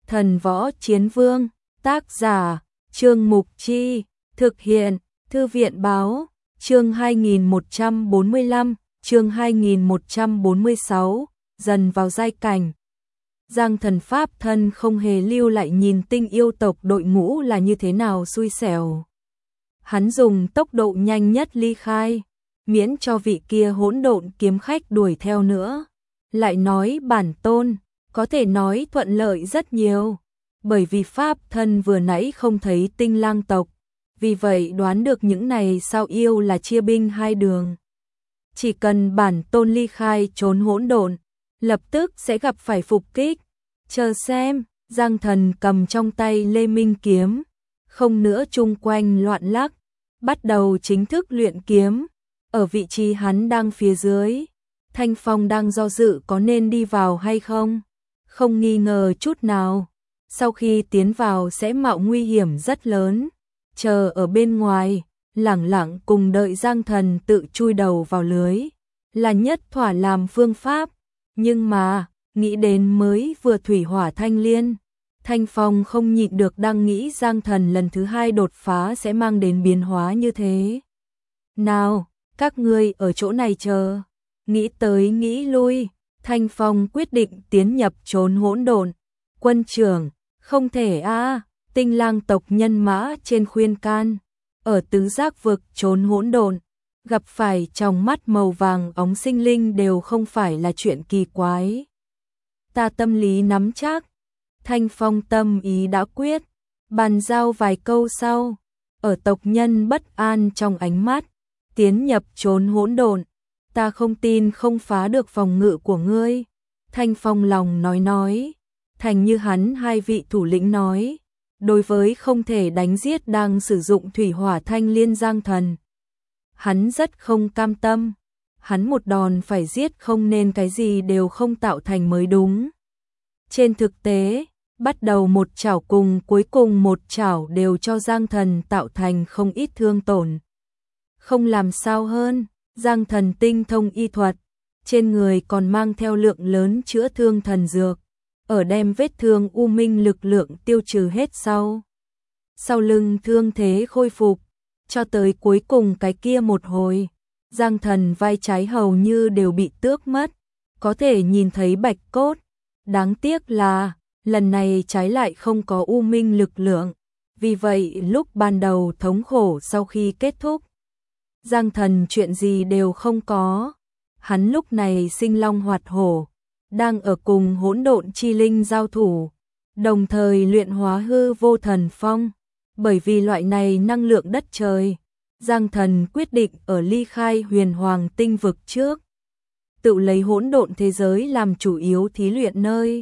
Thần Võ Chiến Vương, tác giả, Trương Mục Chi, thực hiện, Thư viện Báo, chương 2145, chương 2146, dần vào giai cảnh. Giang Thần pháp thân không hề lưu lại nhìn Tinh yêu tộc đội ngũ là như thế nào xui xẻo. Hắn dùng tốc độ nhanh nhất ly khai, miễn cho vị kia hỗn độn kiếm khách đuổi theo nữa. Lại nói bản tôn, có thể nói thuận lợi rất nhiều, bởi vì pháp thân vừa nãy không thấy Tinh lang tộc, vì vậy đoán được những này sao yêu là chia binh hai đường. Chỉ cần bản tôn ly khai trốn hỗn độn, lập tức sẽ gặp phải phục kích. Chờ xem, Giang Thần cầm trong tay Lê Minh kiếm, không nữa chung quanh loạn lắc, bắt đầu chính thức luyện kiếm. Ở vị trí hắn đang phía dưới, Thanh Phong đang do dự có nên đi vào hay không. Không nghi ngờ chút nào, sau khi tiến vào sẽ mạo nguy hiểm rất lớn. Chờ ở bên ngoài, lẳng lặng cùng đợi Giang Thần tự chui đầu vào lưới, là nhất thỏa làm phương pháp. Nhưng mà, nghĩ đến mới vừa thủy hỏa thanh liên, Thanh Phong không nhịn được đang nghĩ Giang Thần lần thứ hai đột phá sẽ mang đến biến hóa như thế. Nào, các ngươi ở chỗ này chờ. Nghĩ tới nghĩ lui, Thanh Phong quyết định tiến nhập trốn hỗn độn. Quân trưởng, không thể a, Tinh lang tộc nhân mã trên khuyên can, ở tứ giác vực trốn hỗn độn, gặp phải trong mắt màu vàng óng sinh linh đều không phải là chuyện kỳ quái. Ta tâm lý nắm chắc, Thanh Phong tâm ý đã quyết, bàn giao vài câu sau, ở tộc nhân bất an trong ánh mắt, tiến nhập trốn hỗn độn. Ta không tin không phá được phòng ngự của ngươi. Thanh Phong lòng nói, thành như hắn hai vị thủ lĩnh nói, đối với không thể đánh giết đang sử dụng thủy hỏa thanh liên Giang Thần, hắn rất không cam tâm. Hắn một đòn phải giết không nên cái gì đều không tạo thành mới đúng. Trên thực tế, bắt đầu một chảo cùng cuối cùng một chảo đều cho Giang Thần tạo thành không ít thương tổn. Không làm sao hơn, Giang Thần tinh thông y thuật, trên người còn mang theo lượng lớn chữa thương thần dược, ở đem vết thương u minh lực lượng tiêu trừ hết sau. Sau lưng thương thế khôi phục, cho tới cuối cùng cái kia một hồi, Giang Thần vai trái hầu như đều bị tước mất, có thể nhìn thấy bạch cốt. Đáng tiếc là, lần này trái lại không có u minh lực lượng, vì vậy lúc ban đầu thống khổ sau khi kết thúc, Giang Thần chuyện gì đều không có. Hắn lúc này sinh long hoạt hổ, đang ở cùng hỗn độn chi linh giao thủ, đồng thời luyện hóa hư vô thần phong. Bởi vì loại này năng lượng đất trời, Giang Thần quyết định ở ly khai huyền hoàng tinh vực trước, tự lấy hỗn độn thế giới làm chủ yếu thí luyện nơi.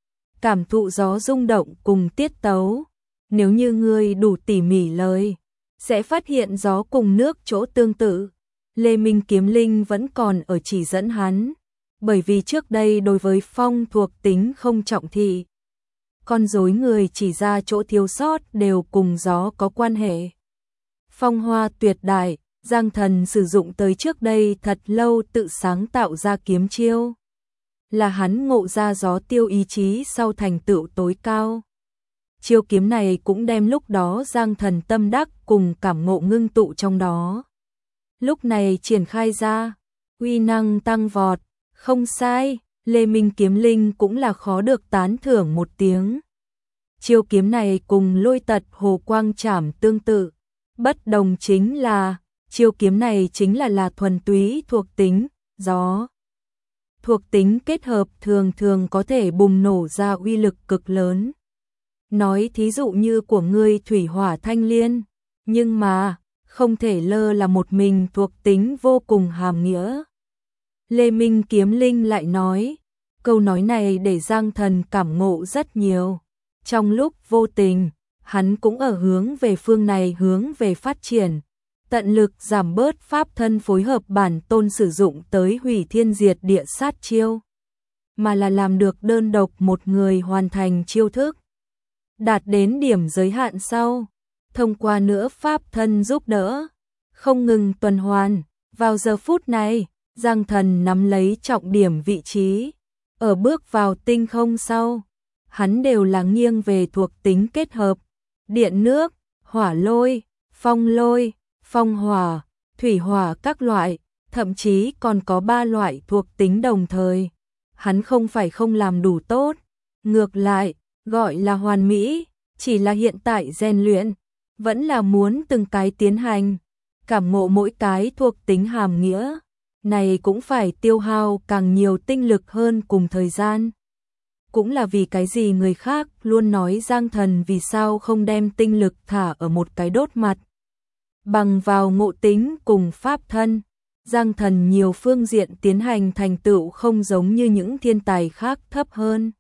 Cảm thụ gió rung động cùng tiết tấu, nếu như ngươi đủ tỉ mỉ lời, sẽ phát hiện gió cùng nước chỗ tương tự. Lê Minh kiếm linh vẫn còn ở chỉ dẫn hắn, bởi vì trước đây đối với phong thuộc tính không trọng thị. Con rối người chỉ ra chỗ thiếu sót đều cùng gió có quan hệ. Phong hoa tuyệt đại, Giang Thần sử dụng tới trước đây thật lâu tự sáng tạo ra kiếm chiêu. Là hắn ngộ ra gió tiêu ý chí sau thành tựu tối cao. Chiêu kiếm này cũng đem lúc đó Giang Thần tâm đắc cùng cảm ngộ ngưng tụ trong đó. Lúc này triển khai ra, uy năng tăng vọt, không sai, Lê Minh kiếm linh cũng là khó được tán thưởng một tiếng. Chiêu kiếm này cùng lôi tật hồ quang trảm tương tự, bất đồng chính là, chiêu kiếm này chính là thuần túy thuộc tính, gió. Thuộc tính kết hợp thường thường có thể bùng nổ ra uy lực cực lớn. Nói thí dụ như của ngươi thủy hỏa thanh liên, nhưng mà, không thể lơ là một mình thuộc tính vô cùng hàm nghĩa. Lê Minh kiếm linh lại nói, câu nói này để Giang Thần cảm ngộ rất nhiều. Trong lúc vô tình, hắn cũng ở hướng về phương này hướng về phát triển, tận lực giảm bớt pháp thân phối hợp bản tôn sử dụng tới hủy thiên diệt địa sát chiêu, mà là làm được đơn độc một người hoàn thành chiêu thức. Đạt đến điểm giới hạn sau, thông qua nữa pháp thân giúp đỡ, không ngừng tuần hoàn. Vào giờ phút này, Giang Thần nắm lấy trọng điểm vị trí, ở bước vào tinh không sau, hắn đều là nghiêng về thuộc tính kết hợp, điện nước, hỏa lôi, phong hỏa, thủy hỏa các loại, thậm chí còn có 3 loại thuộc tính đồng thời. Hắn không phải không làm đủ tốt, ngược lại, gọi là hoàn mỹ, chỉ là hiện tại rèn luyện, vẫn là muốn từng cái tiến hành, cảm ngộ mỗi cái thuộc tính hàm nghĩa, này cũng phải tiêu hao càng nhiều tinh lực hơn cùng thời gian. Cũng là vì cái gì người khác luôn nói Giang Thần vì sao không đem tinh lực thả ở một cái đốt mặt. Bằng vào ngộ tính cùng pháp thân, Giang Thần nhiều phương diện tiến hành thành tựu không giống như những thiên tài khác thấp hơn.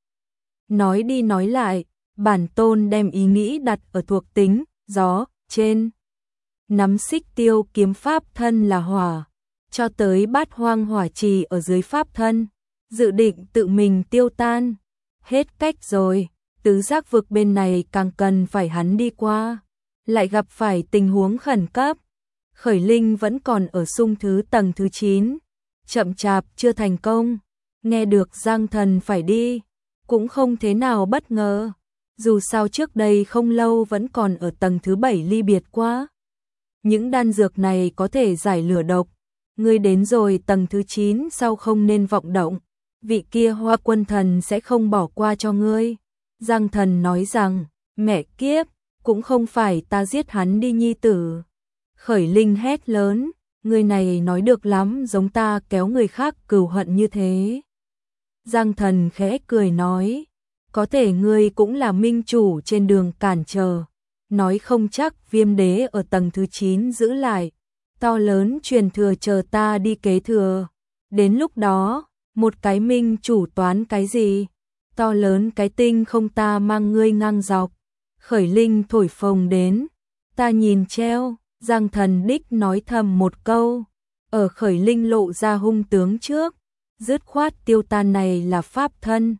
Nói đi nói lại, bản tôn đem ý nghĩ đặt ở thuộc tính, gió, trên. Nắm xích tiêu kiếm pháp thân là hỏa, cho tới bát hoang hỏa trì ở dưới pháp thân, dự định tự mình tiêu tan. Hết cách rồi, tứ giác vực bên này càng cần phải hắn đi qua, lại gặp phải tình huống khẩn cấp. Khởi linh vẫn còn ở xung thứ tầng thứ 9, chậm chạp chưa thành công, nghe được Giang Thần phải đi, cũng không thế nào bất ngờ, dù sao trước đây không lâu vẫn còn ở tầng thứ 7 ly biệt quá. Những đan dược này có thể giải lửa độc, ngươi đến rồi tầng thứ 9 sau không nên vọng động, vị kia Hoa Quân Thần sẽ không bỏ qua cho ngươi. Giang Thần nói rằng, mẹ kiếp, cũng không phải ta giết hắn đi nhi tử. Khởi linh hét lớn, người này nói được lắm, giống ta kéo người khác cừu hận như thế. Giang Thần khẽ cười nói, có thể ngươi cũng là minh chủ trên đường cản trở, nói không chắc Viêm Đế ở tầng thứ 9 giữ lại, to lớn truyền thừa chờ ta đi kế thừa. Đến lúc đó, một cái minh chủ toán cái gì, to lớn cái tinh không ta mang ngươi ngang dọc. Khởi linh thổi phồng đến, ta nhìn treo. Giang Thần đích nói thầm một câu, ở khởi linh lộ ra hung tướng trước, dứt khoát tiêu tan này là pháp thân.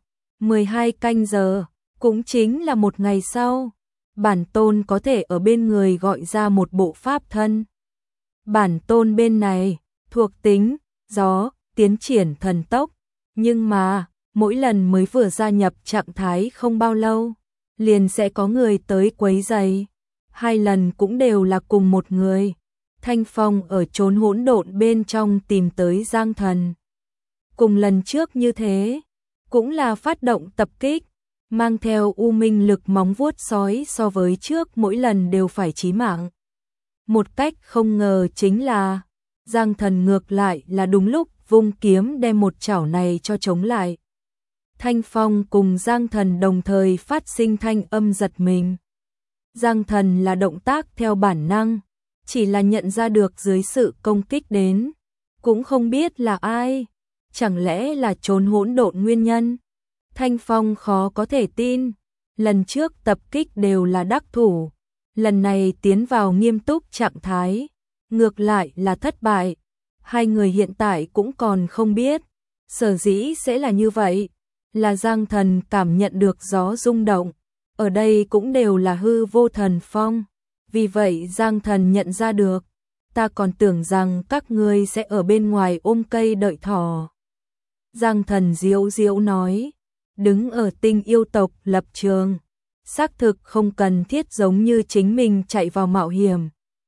12 canh giờ, cũng chính là một ngày sau, bản tôn có thể ở bên người gọi ra một bộ pháp thân. Bản tôn bên này, thuộc tính, gió, tiến triển thần tốc, nhưng mà, mỗi lần mới vừa gia nhập trạng thái không bao lâu, liền sẽ có người tới quấy rầy. 2 lần cũng đều là cùng một người. Thanh Phong ở chốn hỗn độn bên trong tìm tới Giang Thần. Cùng lần trước như thế, cũng là phát động tập kích, mang theo u minh lực móng vuốt sói so với trước mỗi lần đều phải chí mạng. Một cách không ngờ chính là, Giang Thần ngược lại là đúng lúc vung kiếm đem một chảo này cho chống lại. Thanh Phong cùng Giang Thần đồng thời phát sinh thanh âm giật mình. Giang Thần là động tác theo bản năng, chỉ là nhận ra được dưới sự công kích đến, cũng không biết là ai, chẳng lẽ là chốn hỗn độn nguyên nhân. Thanh Phong khó có thể tin, lần trước tập kích đều là đắc thủ, lần này tiến vào nghiêm túc trạng thái, ngược lại là thất bại. Hai người hiện tại cũng còn không biết, sở dĩ sẽ là như vậy, là Giang Thần cảm nhận được gió rung động. Ở đây cũng đều là hư vô thần phong, vì vậy Giang Thần nhận ra được, ta còn tưởng rằng các ngươi sẽ ở bên ngoài ôm cây đợi thỏ. Giang Thần diễu diễu nói, đứng ở tinh yêu tộc lập trường, xác thực không cần thiết giống như chính mình chạy vào mạo hiểm.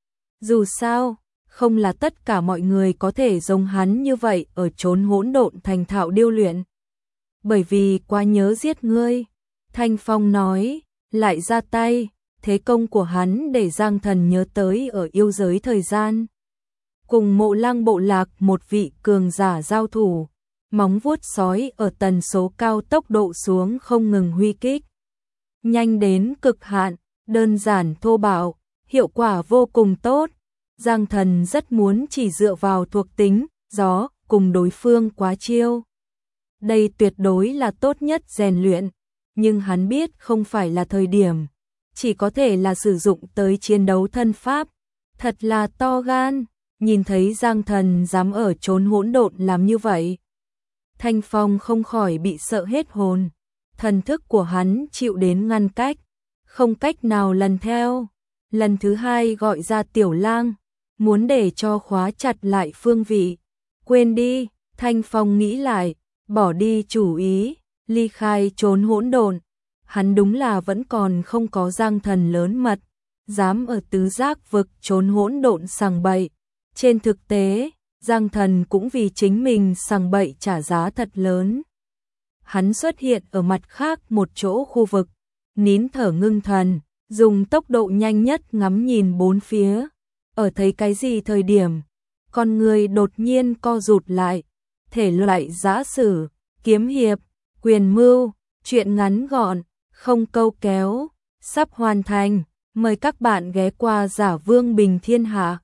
Dù sao, không là tất cả mọi người có thể giống hắn như vậy ở chốn hỗn độn thành thạo điêu luyện. Bởi vì quá nhớ giết ngươi. Thanh Phong nói, lại ra tay, thế công của hắn để Giang Thần nhớ tới ở yêu giới thời gian. Cùng Mộ Lăng bộ lạc một vị cường giả giao thủ, móng vuốt sói ở tần số cao tốc độ xuống không ngừng huy kích. Nhanh đến cực hạn, đơn giản thô bạo, hiệu quả vô cùng tốt. Giang Thần rất muốn chỉ dựa vào thuộc tính, gió, cùng đối phương quá chiêu. Đây tuyệt đối là tốt nhất rèn luyện, nhưng hắn biết không phải là thời điểm, chỉ có thể là sử dụng tới chiến đấu thân pháp. Thật là to gan, nhìn thấy Giang Thần dám ở chốn hỗn độn làm như vậy. Thanh Phong không khỏi bị sợ hết hồn, thần thức của hắn chịu đến ngăn cách, không cách nào lần theo. Lần thứ hai gọi ra Tiểu Lang, muốn để cho khóa chặt lại phương vị. Quên đi, Thanh Phong nghĩ lại, bỏ đi chủ ý, ly khai chốn hỗn độn, hắn đúng là vẫn còn không có Giang Thần lớn mật, dám ở tứ giác vực trốn hỗn độn sằng bậy. Trên thực tế, Giang Thần cũng vì chính mình sằng bậy trả giá thật lớn. Hắn xuất hiện ở mặt khác một chỗ khu vực, nín thở ngưng thần, dùng tốc độ nhanh nhất ngắm nhìn bốn phía. Ở thấy cái gì thời điểm, con người đột nhiên co rụt lại, thể loại giã sử, kiếm hiệp, quyền mưu, truyện ngắn gọn, không câu kéo, sắp hoàn thành. Mời các bạn ghé qua Giả Vương Bình Thiên Hạ.